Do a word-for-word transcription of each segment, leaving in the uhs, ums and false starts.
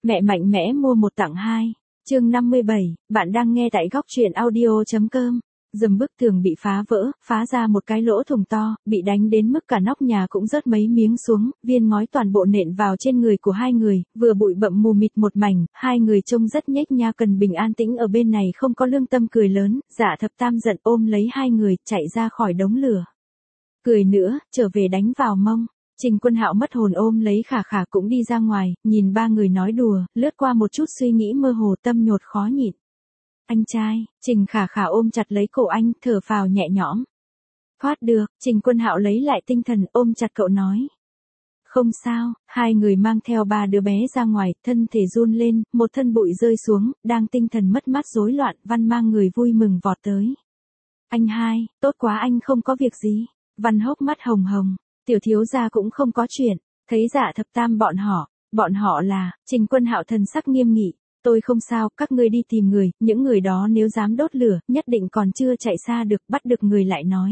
Mẹ mạnh mẽ mua một tặng hai. Chương năm mươi bảy, bạn đang nghe tại góc truyện audio.com. Dầm bức tường bị phá vỡ, phá ra một cái lỗ thủng to, bị đánh đến mức cả nóc nhà cũng rớt mấy miếng xuống, viên ngói toàn bộ nện vào trên người của hai người, vừa bụi bậm mù mịt một mảnh, hai người trông rất nhếch nha. Cần Bình an tĩnh ở bên này không có lương tâm cười lớn, Dạ Thập Tam giận ôm lấy hai người, chạy ra khỏi đống lửa. Cười nữa, trở về đánh vào mông. Trình Quân Hạo mất hồn ôm lấy Khả Khả cũng đi ra ngoài, nhìn ba người nói đùa, lướt qua một chút suy nghĩ mơ hồ, tâm nhột khó nhịn. Anh trai, Trình Khả Khả ôm chặt lấy cổ anh, thở phào nhẹ nhõm. Thoát được, Trình Quân Hạo lấy lại tinh thần, ôm chặt cậu nói. Không sao, hai người mang theo ba đứa bé ra ngoài, thân thể run lên, một thân bụi rơi xuống, đang tinh thần mất mát rối loạn, Văn mang người vui mừng vọt tới. Anh hai, tốt quá, anh không có việc gì. Văn hốc mắt hồng hồng. Tiểu thiếu gia cũng không có chuyện, thấy Dạ Thập Tam bọn họ, bọn họ là, Trình Quân Hạo thần sắc nghiêm nghị, tôi không sao, các ngươi đi tìm người, những người đó nếu dám đốt lửa, nhất định còn chưa chạy xa được, bắt được người lại nói.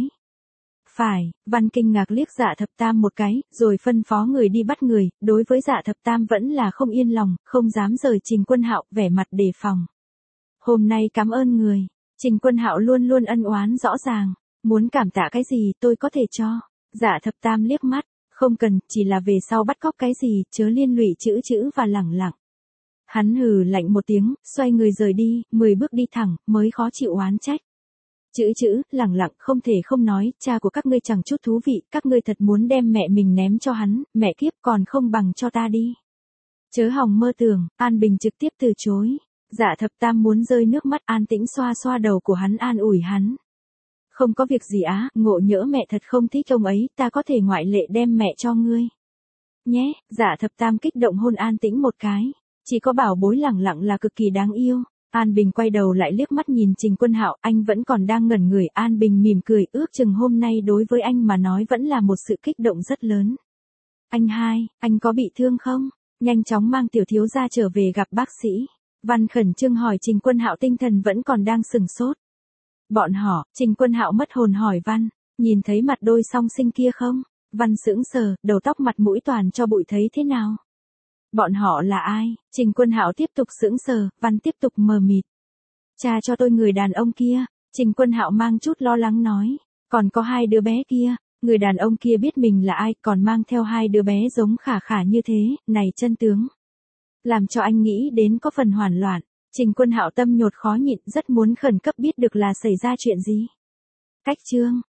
Phải, Văn kinh ngạc liếc Dạ Thập Tam một cái, rồi phân phó người đi bắt người, đối với Dạ Thập Tam vẫn là không yên lòng, không dám rời Trình Quân Hạo, vẻ mặt đề phòng. Hôm nay cảm ơn người, Trình Quân Hạo luôn luôn ân oán rõ ràng, muốn cảm tạ cái gì tôi có thể cho. Dạ Thập Tam liếc mắt, không cần, chỉ là về sau bắt cóc cái gì, chớ liên lụy chữ chữ và lẳng lặng. Hắn hừ lạnh một tiếng, xoay người rời đi, mười bước đi thẳng, mới khó chịu oán trách. Chữ chữ, lẳng lặng, không thể không nói, cha của các ngươi chẳng chút thú vị, các ngươi thật muốn đem mẹ mình ném cho hắn, mẹ kiếp còn không bằng cho ta đi. Chớ hòng mơ tưởng, An Bình trực tiếp từ chối. Dạ Thập Tam muốn rơi nước mắt, an tĩnh xoa xoa đầu của hắn, an ủi hắn. Không có việc gì á, ngộ nhỡ mẹ thật không thích ông ấy, ta có thể ngoại lệ đem mẹ cho ngươi. Nhé, Dạ Thập Tam kích động hôn An Tĩnh một cái. Chỉ có bảo bối lẳng lặng là cực kỳ đáng yêu. An Bình quay đầu lại liếc mắt nhìn Trình Quân Hạo, anh vẫn còn đang ngẩn người. An Bình mỉm cười, ước chừng hôm nay đối với anh mà nói vẫn là một sự kích động rất lớn. Anh hai, anh có bị thương không? Nhanh chóng mang tiểu thiếu gia trở về gặp bác sĩ. Văn khẩn trương hỏi. Trình Quân Hạo tinh thần vẫn còn đang sừng sốt. Bọn họ, Trình Quân Hạo mất hồn hỏi Văn, nhìn thấy mặt đôi song sinh kia không? Văn sững sờ, đầu tóc mặt mũi toàn cho bụi, thấy thế nào? Bọn họ là ai? Trình Quân Hạo tiếp tục sững sờ, Văn tiếp tục mờ mịt. Cha cho tôi người đàn ông kia, Trình Quân Hạo mang chút lo lắng nói, còn có hai đứa bé kia, người đàn ông kia biết mình là ai, còn mang theo hai đứa bé giống Khả Khả như thế, này chân tướng. Làm cho anh nghĩ đến có phần hoảng loạn. Trình Quân Hạo tâm nhột khó nhịn, rất muốn khẩn cấp biết được là xảy ra chuyện gì. Cách chương